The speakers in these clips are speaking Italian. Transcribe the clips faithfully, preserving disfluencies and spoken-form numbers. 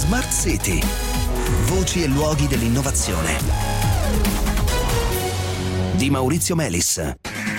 Smart City. Voci e luoghi dell'innovazione. Di Maurizio Melis.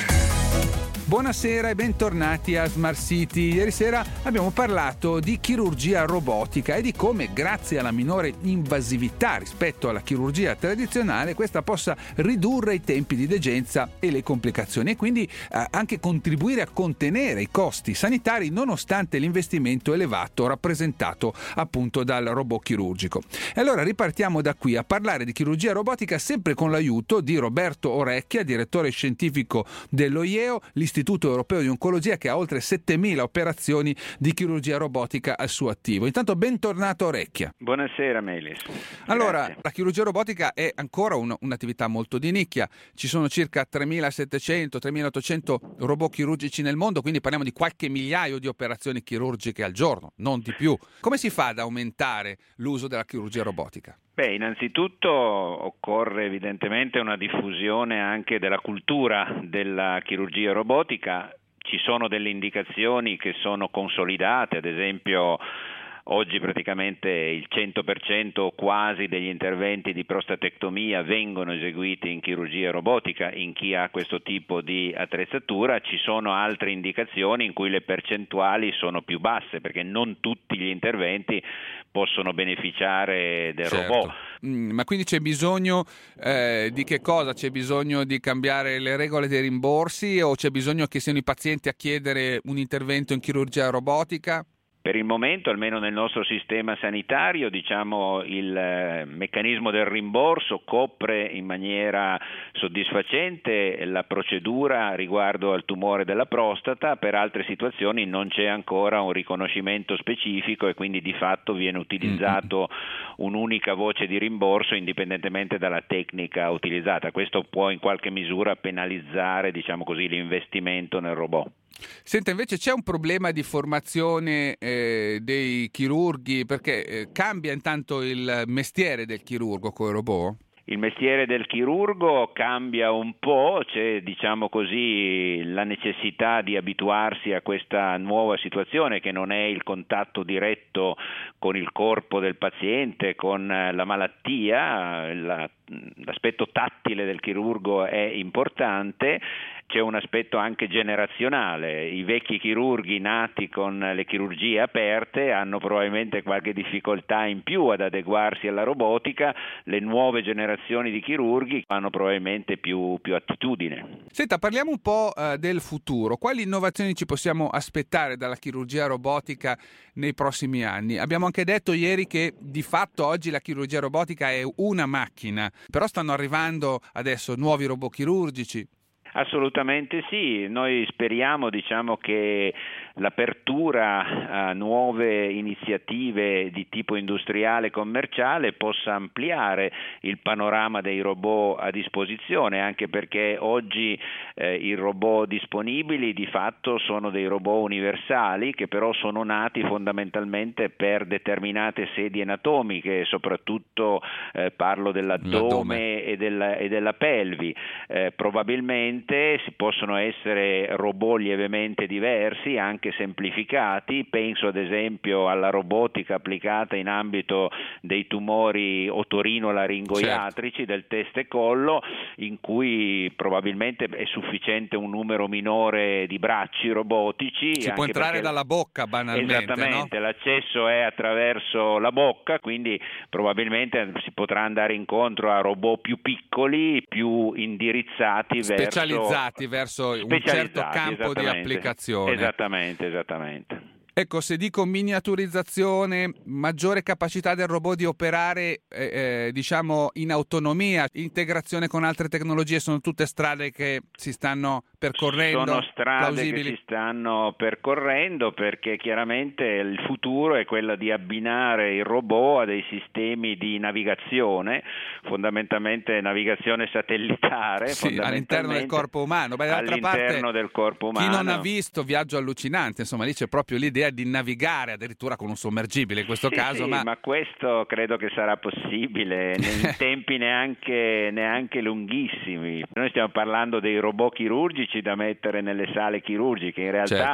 Buonasera e bentornati a Smart City. Ieri sera abbiamo parlato di chirurgia robotica e di come, grazie alla minore invasività rispetto alla chirurgia tradizionale, questa possa ridurre i tempi di degenza e le complicazioni e quindi eh, anche contribuire a contenere i costi sanitari nonostante l'investimento elevato rappresentato appunto dal robot chirurgico. E allora ripartiamo da qui a parlare di chirurgia robotica sempre con l'aiuto di Roberto Orecchia, direttore scientifico dell'O I E O, l'Istituto Europeo di Oncologia, che ha oltre settemila operazioni di chirurgia robotica al suo attivo. Intanto bentornato Orecchia. Buonasera Melis. Allora, Grazie. la chirurgia robotica è ancora un, un'attività molto di nicchia. Ci sono circa tremilasettecento tremilaottocento robot chirurgici nel mondo, quindi parliamo di qualche migliaio di operazioni chirurgiche al giorno, non di più. Come si fa ad aumentare l'uso della chirurgia robotica? Beh, innanzitutto occorre evidentemente una diffusione anche della cultura della chirurgia robotica. Ci sono delle indicazioni che sono consolidate, ad esempio oggi praticamente il cento per cento quasi degli interventi di prostatectomia vengono eseguiti in chirurgia robotica in chi ha questo tipo di attrezzatura. Ci sono altre indicazioni in cui le percentuali sono più basse perché non tutti gli interventi possono beneficiare del certo. robot. Mm, ma quindi c'è bisogno eh, di che cosa? C'è bisogno di cambiare le regole dei rimborsi o c'è bisogno che siano i pazienti a chiedere un intervento in chirurgia robotica? Per il momento, almeno nel nostro sistema sanitario, diciamo il eh, meccanismo del rimborso copre in maniera soddisfacente la procedura riguardo al tumore della prostata. Per altre situazioni non c'è ancora un riconoscimento specifico e quindi di fatto viene utilizzato un'unica voce di rimborso indipendentemente dalla tecnica utilizzata. Questo può in qualche misura penalizzare, diciamo così, l'investimento nel robot. Senta, invece c'è un problema di formazione eh, dei chirurghi, perché eh, cambia intanto il mestiere del chirurgo con i robot? Il mestiere del chirurgo cambia un po', c'è diciamo così la necessità di abituarsi a questa nuova situazione che non è il contatto diretto con il corpo del paziente, con la malattia. La, l'aspetto tattile del chirurgo è importante. C'è un aspetto anche generazionale. I vecchi chirurghi nati con le chirurgie aperte hanno probabilmente qualche difficoltà in più ad adeguarsi alla robotica, le nuove generazioni di chirurghi hanno probabilmente più, più attitudine. Senta, parliamo un po' uh, del futuro. Quali innovazioni ci possiamo aspettare dalla chirurgia robotica nei prossimi anni? Abbiamo anche detto ieri che di fatto oggi la chirurgia robotica è una macchina, però stanno arrivando adesso nuovi robot chirurgici. Assolutamente sì, noi speriamo diciamo che l'apertura a nuove iniziative di tipo industriale e commerciale possa ampliare il panorama dei robot a disposizione, anche perché oggi eh, i robot disponibili di fatto sono dei robot universali che però sono nati fondamentalmente per determinate sedi anatomiche, soprattutto eh, parlo dell'addome L'addome. e della, e della pelvi. Eh, probabilmente si possono essere robot lievemente diversi, anche semplificati. Penso ad esempio alla robotica applicata in ambito dei tumori otorino-laringoiatrici, certo, del testa e collo, in cui probabilmente è sufficiente un numero minore di bracci robotici. Si può entrare perché, dalla bocca banalmente, esattamente, no? L'accesso è attraverso la bocca, quindi probabilmente si potrà andare incontro a robot più piccoli, più indirizzati verso specializzati verso un certo campo di applicazione. Esattamente, esattamente. Ecco, se dico miniaturizzazione, maggiore capacità del robot di operare eh, eh, diciamo in autonomia, integrazione con altre tecnologie, sono tutte strade che si stanno percorrendo? Sono strade plausibili? che si stanno percorrendo, perché chiaramente il futuro è quello di abbinare il robot a dei sistemi di navigazione, fondamentalmente navigazione satellitare, sì, all'interno del corpo umano. Beh, d'altra all'interno parte, del corpo umano. Chi non ha visto Viaggio allucinante, insomma lì c'è proprio l'idea di navigare addirittura con un sommergibile in questo sì, caso. Sì, ma... ma questo credo che sarà possibile in tempi neanche, neanche lunghissimi. Noi stiamo parlando dei robot chirurgici da mettere nelle sale chirurgiche, in realtà certo,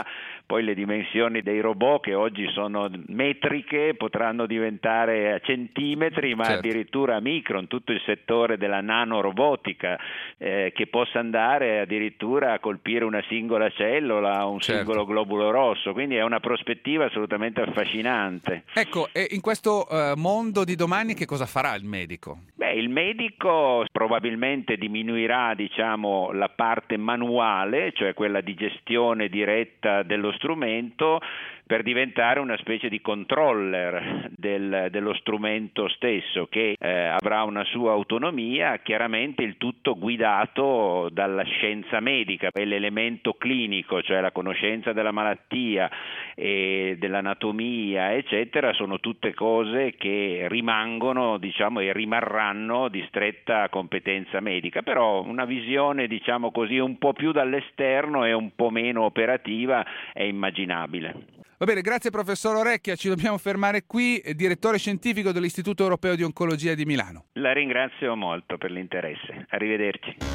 poi le dimensioni dei robot, che oggi sono metriche, potranno diventare a centimetri, ma certo. addirittura a micron, tutto il settore della nanorobotica, eh, che possa andare addirittura a colpire una singola cellula, un certo. singolo globulo rosso, quindi è una prospettiva assolutamente affascinante. Ecco, e in questo uh, mondo di domani che cosa farà il medico? Beh, il medico probabilmente diminuirà, diciamo, la parte manuale, cioè quella di gestione diretta dello strumento, per diventare una specie di controller del, dello strumento stesso, che eh, avrà una sua autonomia, chiaramente il tutto guidato dalla scienza medica, e l'elemento clinico, cioè la conoscenza della malattia e dell'anatomia, eccetera, sono tutte cose che rimangono, diciamo, e rimarranno di stretta competenza medica, però una visione, diciamo così, un po' più dall'esterno e un po' meno operativa è immaginabile. Va bene, grazie professor Orecchia, ci dobbiamo fermare qui, direttore scientifico dell'Istituto Europeo di Oncologia di Milano. La ringrazio molto per l'interesse, arrivederci.